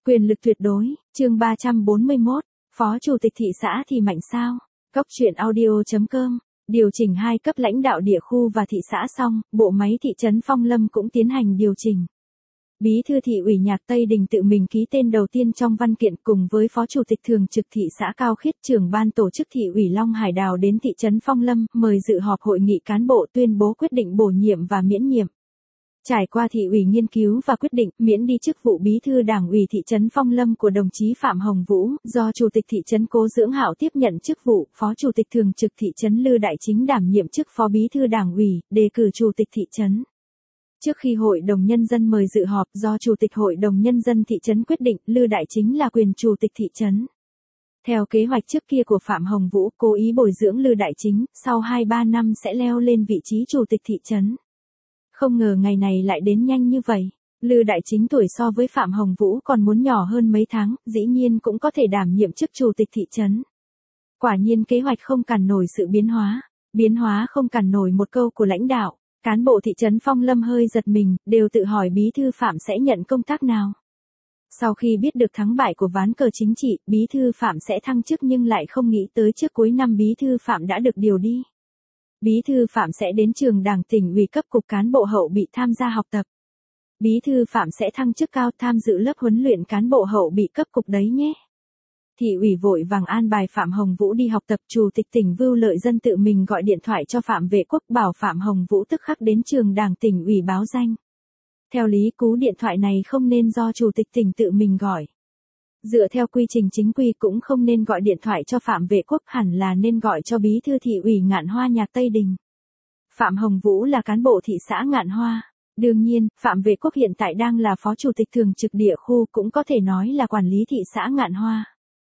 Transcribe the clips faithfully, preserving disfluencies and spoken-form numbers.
Quyền lực tuyệt đối, chương ba trăm bốn mươi mốt, Phó Chủ tịch thị xã thì mạnh sao? Cốc truyện audio chấm com, điều chỉnh hai cấp lãnh đạo địa khu và thị xã xong, bộ máy thị trấn Phong Lâm cũng tiến hành điều chỉnh. Bí thư thị ủy Nhạc Tây Đình tự mình ký tên đầu tiên trong văn kiện cùng với Phó Chủ tịch thường trực thị xã Cao Khiết, trưởng ban tổ chức thị ủy Long Hải Đào đến thị trấn Phong Lâm, mời dự họp hội nghị cán bộ tuyên bố quyết định bổ nhiệm và miễn nhiệm. Trải qua thị ủy nghiên cứu và quyết định miễn đi chức vụ bí thư đảng ủy thị trấn Phong Lâm của đồng chí Phạm Hồng Vũ, do Chủ tịch thị trấn Cố Dưỡng Hạo tiếp nhận chức vụ, Phó Chủ tịch thường trực thị trấn Lư Đại Chính đảm nhiệm chức Phó Bí thư Đảng ủy, đề cử Chủ tịch thị trấn. Trước khi Hội đồng Nhân dân mời dự họp, do Chủ tịch Hội đồng Nhân dân thị trấn quyết định, Lư Đại Chính là quyền Chủ tịch thị trấn. Theo kế hoạch trước kia của Phạm Hồng Vũ, cố ý bồi dưỡng Lư Đại Chính, sau hai ba năm sẽ leo lên vị trí Chủ tịch thị trấn. Không ngờ ngày này lại đến nhanh như vậy. Lư Đại Chính tuổi so với Phạm Hồng Vũ còn muốn nhỏ hơn mấy tháng, dĩ nhiên cũng có thể đảm nhiệm chức Chủ tịch thị trấn. Quả nhiên kế hoạch không cản nổi sự biến hóa. Biến hóa không cản nổi một câu của lãnh đạo. Cán bộ thị trấn Phong Lâm hơi giật mình, đều tự hỏi bí thư Phạm sẽ nhận công tác nào. Sau khi biết được thắng bại của ván cờ chính trị, bí thư Phạm sẽ thăng chức nhưng lại không nghĩ tới trước cuối năm bí thư Phạm đã được điều đi. Bí thư Phạm sẽ đến trường Đảng tỉnh ủy cấp cục cán bộ hậu bị tham gia học tập. Bí thư Phạm sẽ thăng chức cao tham dự lớp huấn luyện cán bộ hậu bị cấp cục đấy nhé. Thị ủy vội vàng an bài Phạm Hồng Vũ đi học tập. Chủ tịch tỉnh Vưu Lợi Dân tự mình gọi điện thoại cho Phạm Vệ Quốc bảo Phạm Hồng Vũ tức khắc đến trường Đảng tỉnh ủy báo danh. Theo lý cú điện thoại này không nên do Chủ tịch tỉnh tự mình gọi. Dựa theo quy trình chính quy cũng không nên gọi điện thoại cho Phạm Vệ Quốc, hẳn là nên gọi cho bí thư thị ủy Ngạn Hoa Nhạc Tây Đình. Phạm Hồng Vũ là cán bộ thị xã Ngạn Hoa. Đương nhiên, Phạm Vệ Quốc hiện tại đang là Phó Chủ tịch thường trực địa khu, cũng có thể nói là quản lý thị xã Ngạn Hoa.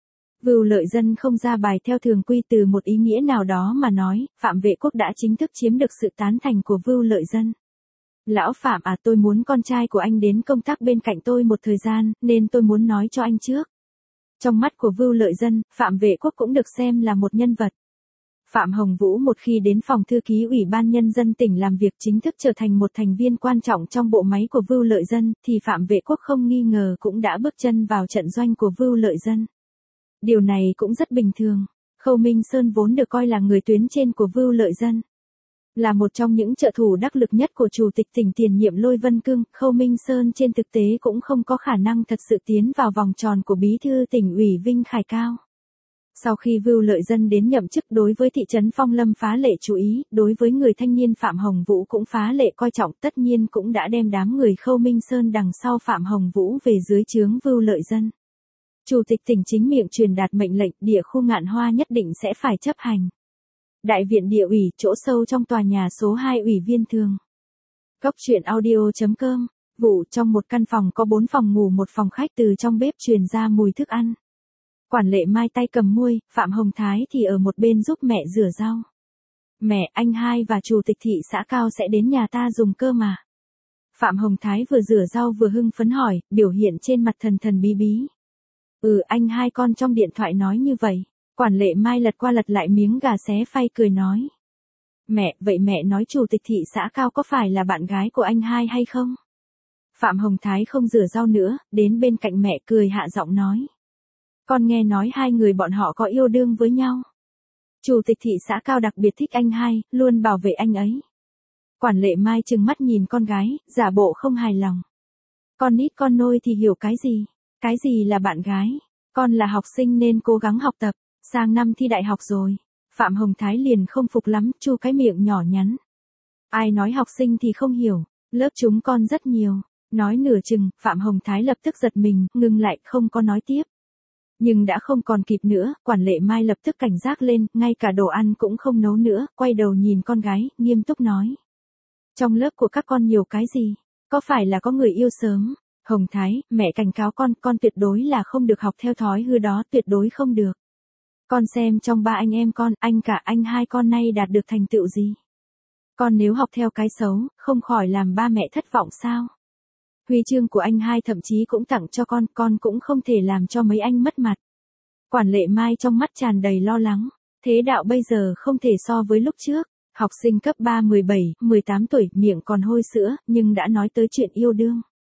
Vưu Lợi Dân không ra bài theo thường quy, từ một ý nghĩa nào đó mà nói, Phạm Vệ Quốc đã chính thức chiếm được sự tán thành của Vưu Lợi Dân. Lão Phạm à, tôi muốn con trai của anh đến công tác bên cạnh tôi một thời gian, nên tôi muốn nói cho anh trước. Trong mắt của Vưu Lợi Dân, Phạm Vệ Quốc cũng được xem là một nhân vật. Phạm Hồng Vũ một khi đến phòng thư ký Ủy ban Nhân dân tỉnh làm việc, chính thức trở thành một thành viên quan trọng trong bộ máy của Vưu Lợi Dân, thì Phạm Vệ Quốc không nghi ngờ cũng đã bước chân vào trận doanh của Vưu Lợi Dân. Điều này cũng rất bình thường. Khâu Minh Sơn vốn được coi là người tuyến trên của Vưu Lợi Dân. Là một trong những trợ thủ đắc lực nhất của Chủ tịch tỉnh tiền nhiệm Lôi Vân Cương, Khâu Minh Sơn trên thực tế cũng không có khả năng thật sự tiến vào vòng tròn của bí thư tỉnh ủy Vinh Khải Cao. Sau khi Vưu Lợi Dân đến nhậm chức, đối với thị trấn Phong Lâm phá lệ chú ý, đối với người thanh niên Phạm Hồng Vũ cũng phá lệ coi trọng, tất nhiên cũng đã đem đám người Khâu Minh Sơn đằng sau Phạm Hồng Vũ về dưới trướng Vưu Lợi Dân. Chủ tịch tỉnh chính miệng truyền đạt mệnh lệnh, địa khu Ngạn Hoa nhất định sẽ phải chấp hành. Đại viện địa ủy, chỗ sâu trong tòa nhà số hai ủy viên thường. Cốc truyện audio chấm com, vụ trong một căn phòng có bốn phòng ngủ một phòng khách, từ trong bếp truyền ra mùi thức ăn. Quản Lệ Mai tay cầm muôi, Phạm Hồng Thái thì ở một bên giúp mẹ rửa rau. Mẹ, anh hai và Chủ tịch thị xã Cao sẽ đến nhà ta dùng cơm mà. Phạm Hồng Thái vừa rửa rau vừa hưng phấn hỏi, biểu hiện trên mặt thần thần bí bí. Ừ, anh hai con trong điện thoại nói như vậy. Quản Lệ Mai lật qua lật lại miếng gà xé phay cười nói. Mẹ, vậy mẹ nói Chủ tịch thị xã Cao có phải là bạn gái của anh hai hay không? Phạm Hồng Thái không rửa rau nữa, đến bên cạnh mẹ cười hạ giọng nói. Con nghe nói hai người bọn họ có yêu đương với nhau. Chủ tịch thị xã Cao đặc biệt thích anh hai, luôn bảo vệ anh ấy. Quản Lệ Mai trừng mắt nhìn con gái, giả bộ không hài lòng. Con nít con nôi thì hiểu cái gì? Cái gì là bạn gái? Con là học sinh nên cố gắng học tập, sang năm thi đại học rồi. Phạm Hồng Thái liền không phục lắm, chu cái miệng nhỏ nhắn. Ai nói học sinh thì không hiểu, lớp chúng con rất nhiều. Nói nửa chừng, Phạm Hồng Thái lập tức giật mình, ngừng lại, không có nói tiếp. Nhưng đã không còn kịp nữa, Quản Lệ Mai lập tức cảnh giác lên, ngay cả đồ ăn cũng không nấu nữa, quay đầu nhìn con gái, nghiêm túc nói. Trong lớp của các con nhiều cái gì? Có phải là có người yêu sớm? Hồng Thái, mẹ cảnh cáo con, con tuyệt đối là không được học theo thói hư đó, tuyệt đối không được. Con xem trong ba anh em con, anh cả anh hai con nay đạt được thành tựu gì? Con nếu học theo cái xấu, không khỏi làm ba mẹ thất vọng sao? Huy chương của anh hai thậm chí cũng tặng cho con, con cũng không thể làm cho mấy anh mất mặt. Quản Lệ Mai trong mắt tràn đầy lo lắng. Thế đạo bây giờ không thể so với lúc trước. Học sinh cấp ba mười bảy, mười tám tuổi, miệng còn hôi sữa, nhưng đã nói tới chuyện yêu đương.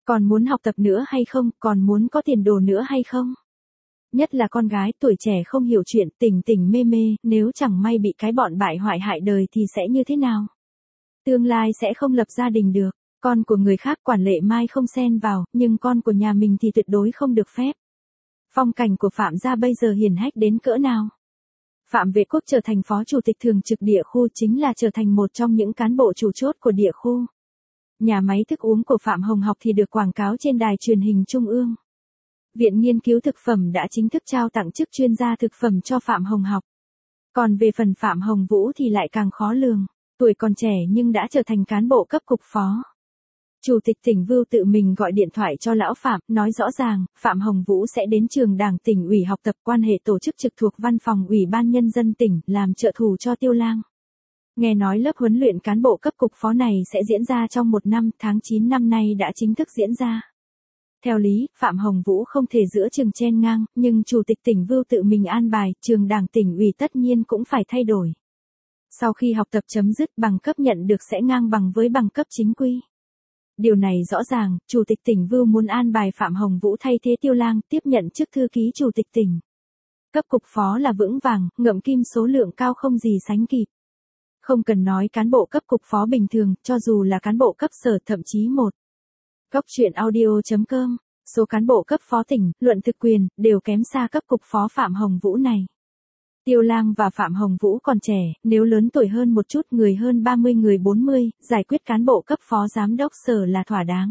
Còn muốn học tập nữa hay không, còn muốn có tiền đồ nữa hay không? Nhất là con gái tuổi trẻ không hiểu chuyện, tỉnh tỉnh mê mê, nếu chẳng may bị cái bọn bại hoại hại đời thì sẽ như thế nào? Tương lai sẽ không lập gia đình được. Con của người khác Quản Lệ Mai không xen vào, nhưng con của nhà mình thì tuyệt đối không được phép. Phong cảnh của Phạm gia bây giờ hiển hách đến cỡ nào? Phạm Vệ Quốc trở thành phó chủ tịch thường trực địa khu chính là trở thành một trong những cán bộ chủ chốt của địa khu. Nhà máy thức uống của Phạm Hồng Học thì được quảng cáo trên đài truyền hình trung ương. Viện Nghiên cứu Thực phẩm đã chính thức trao tặng chức chuyên gia thực phẩm cho Phạm Hồng Học. Còn về phần Phạm Hồng Vũ thì lại càng khó lường, tuổi còn trẻ nhưng đã trở thành cán bộ cấp cục phó. Chủ tịch tỉnh Vưu tự mình gọi điện thoại cho lão Phạm, nói rõ ràng, Phạm Hồng Vũ sẽ đến trường Đảng tỉnh ủy học tập, quan hệ tổ chức trực thuộc văn phòng Ủy ban Nhân dân tỉnh, làm trợ thủ cho Tiêu Lang. Nghe nói lớp huấn luyện cán bộ cấp cục phó này sẽ diễn ra trong một năm, tháng chín năm nay đã chính thức diễn ra. Theo lý, Phạm Hồng Vũ không thể giữa chừng chen ngang, nhưng Chủ tịch tỉnh Vưu tự mình an bài, trường Đảng tỉnh ủy tất nhiên cũng phải thay đổi. Sau khi học tập chấm dứt, bằng cấp nhận được sẽ ngang bằng với bằng cấp chính quy. Điều này rõ ràng, Chủ tịch tỉnh Vưu muốn an bài Phạm Hồng Vũ thay thế Tiêu Lang, tiếp nhận chức thư ký Chủ tịch tỉnh. Cấp cục phó là vững vàng, ngậm kim số lượng cao không gì sánh kịp. Không cần nói cán bộ cấp cục phó bình thường, cho dù là cán bộ cấp sở thậm chí một. Góc truyện audio chấm com, số cán bộ cấp phó tỉnh, luận thực quyền, đều kém xa cấp cục phó Phạm Hồng Vũ này. Tiêu Lang và Phạm Hồng Vũ còn trẻ, nếu lớn tuổi hơn một chút, người hơn ba mươi người bốn mươi, giải quyết cán bộ cấp phó giám đốc sở là thỏa đáng.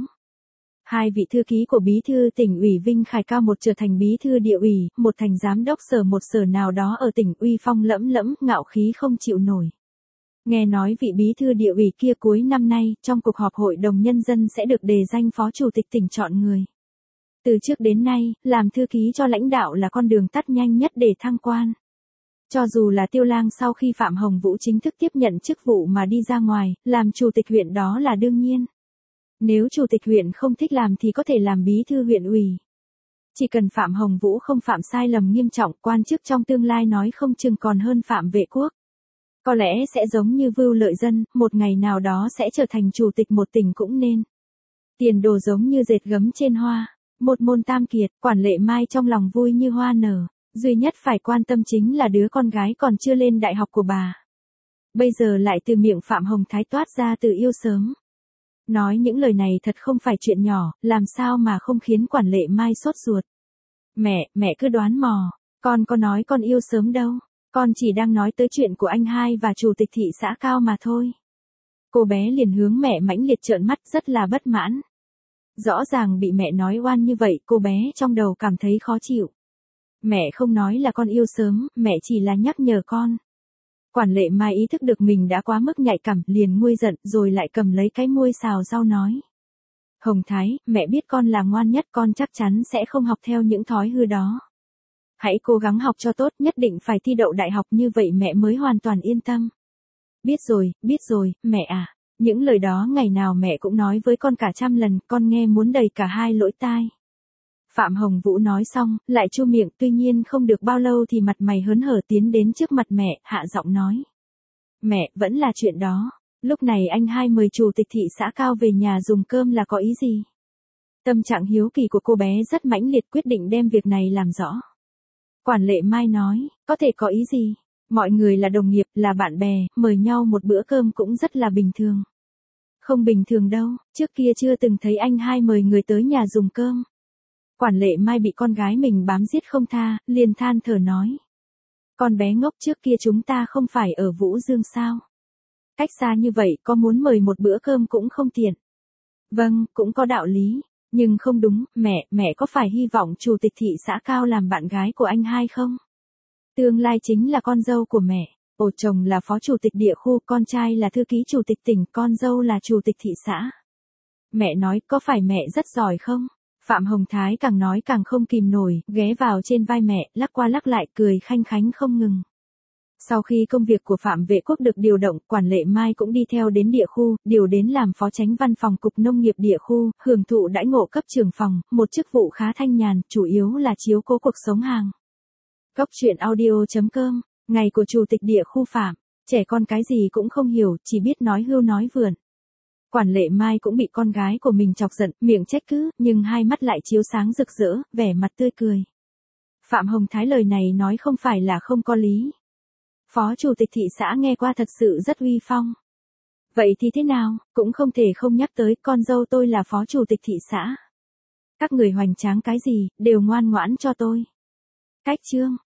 Hai vị thư ký của bí thư tỉnh ủy Vinh Khải Cao, một trở thành bí thư địa ủy, một thành giám đốc sở một sở nào đó ở tỉnh, uy phong lẫm lẫm, ngạo khí không chịu nổi. Nghe nói vị bí thư địa ủy kia cuối năm nay, trong cuộc họp hội đồng nhân dân sẽ được đề danh phó chủ tịch tỉnh chọn người. Từ trước đến nay, làm thư ký cho lãnh đạo là con đường tắt nhanh nhất để thăng quan. Cho dù là Tiêu Lang sau khi Phạm Hồng Vũ chính thức tiếp nhận chức vụ mà đi ra ngoài, làm chủ tịch huyện đó là đương nhiên. Nếu chủ tịch huyện không thích làm thì có thể làm bí thư huyện ủy. Chỉ cần Phạm Hồng Vũ không phạm sai lầm nghiêm trọng, quan chức trong tương lai nói không chừng còn hơn Phạm Vệ Quốc. Có lẽ sẽ giống như Vưu Lợi Dân, một ngày nào đó sẽ trở thành chủ tịch một tỉnh cũng nên. Tiền đồ giống như dệt gấm trên hoa, một môn tam kiệt, Quản Lệ Mai trong lòng vui như hoa nở. Duy nhất phải quan tâm chính là đứa con gái còn chưa lên đại học của bà. Bây giờ lại từ miệng Phạm Hồng Thái toát ra từ yêu sớm. Nói những lời này thật không phải chuyện nhỏ, làm sao mà không khiến Quản Lệ Mai sốt ruột. Mẹ, mẹ cứ đoán mò, con có nói con yêu sớm đâu, con chỉ đang nói tới chuyện của anh hai và chủ tịch thị xã Cao mà thôi. Cô bé liền hướng mẹ mãnh liệt trợn mắt, rất là bất mãn. Rõ ràng bị mẹ nói oan như vậy, cô bé trong đầu cảm thấy khó chịu. Mẹ không nói là con yêu sớm, mẹ chỉ là nhắc nhở con. Quản Lệ Mai ý thức được mình đã quá mức nhạy cảm, liền nguôi giận, rồi lại cầm lấy cái muôi xào rau nói. Hồng Thái, mẹ biết con là ngoan nhất, con chắc chắn sẽ không học theo những thói hư đó. Hãy cố gắng học cho tốt, nhất định phải thi đậu đại học, như vậy mẹ mới hoàn toàn yên tâm. Biết rồi, biết rồi, mẹ à. Những lời đó ngày nào mẹ cũng nói với con cả trăm lần, con nghe muốn đầy cả hai lỗ tai. Phạm Hồng Vũ nói xong, lại chu miệng, tuy nhiên không được bao lâu thì mặt mày hớn hở tiến đến trước mặt mẹ, hạ giọng nói. Mẹ, vẫn là chuyện đó. Lúc này anh hai mời chủ tịch thị xã Cao về nhà dùng cơm là có ý gì? Tâm trạng hiếu kỳ của cô bé rất mãnh liệt, quyết định đem việc này làm rõ. Quản Lệ Mai nói, có thể có ý gì? Mọi người là đồng nghiệp, là bạn bè, mời nhau một bữa cơm cũng rất là bình thường. Không bình thường đâu, trước kia chưa từng thấy anh hai mời người tới nhà dùng cơm. Quản Lệ Mai bị con gái mình bám giết không tha, liền than thở nói. Con bé ngốc, trước kia chúng ta không phải ở Vũ Dương sao? Cách xa như vậy, có muốn mời một bữa cơm cũng không tiện. Vâng, cũng có đạo lý. Nhưng không đúng, mẹ, mẹ có phải hy vọng chủ tịch thị xã Cao làm bạn gái của anh hai không? Tương lai chính là con dâu của mẹ. Ổ chồng là phó chủ tịch địa khu, con trai là thư ký chủ tịch tỉnh, con dâu là chủ tịch thị xã. Mẹ nói, có phải mẹ rất giỏi không? Phạm Hồng Thái càng nói càng không kìm nổi, ghé vào trên vai mẹ, lắc qua lắc lại, cười khanh khánh không ngừng. Sau khi công việc của Phạm Vệ Quốc được điều động, Quản Lệ Mai cũng đi theo đến địa khu, điều đến làm phó chánh văn phòng cục nông nghiệp địa khu, hưởng thụ đãi ngộ cấp trưởng phòng, một chức vụ khá thanh nhàn, chủ yếu là chiếu cố cuộc sống hàng. Góc truyện audio chấm com, ngày của chủ tịch địa khu Phạm, trẻ con cái gì cũng không hiểu, chỉ biết nói hưu nói vượn. Quản Lệ Mai cũng bị con gái của mình chọc giận, miệng trách cứ, nhưng hai mắt lại chiếu sáng rực rỡ, vẻ mặt tươi cười. Phạm Hồng Thái lời này nói không phải là không có lý. Phó chủ tịch thị xã nghe qua thật sự rất uy phong. Vậy thì thế nào, cũng không thể không nhắc tới con dâu tôi là phó chủ tịch thị xã. Các người hoành tráng cái gì, đều ngoan ngoãn cho tôi. Cách chương.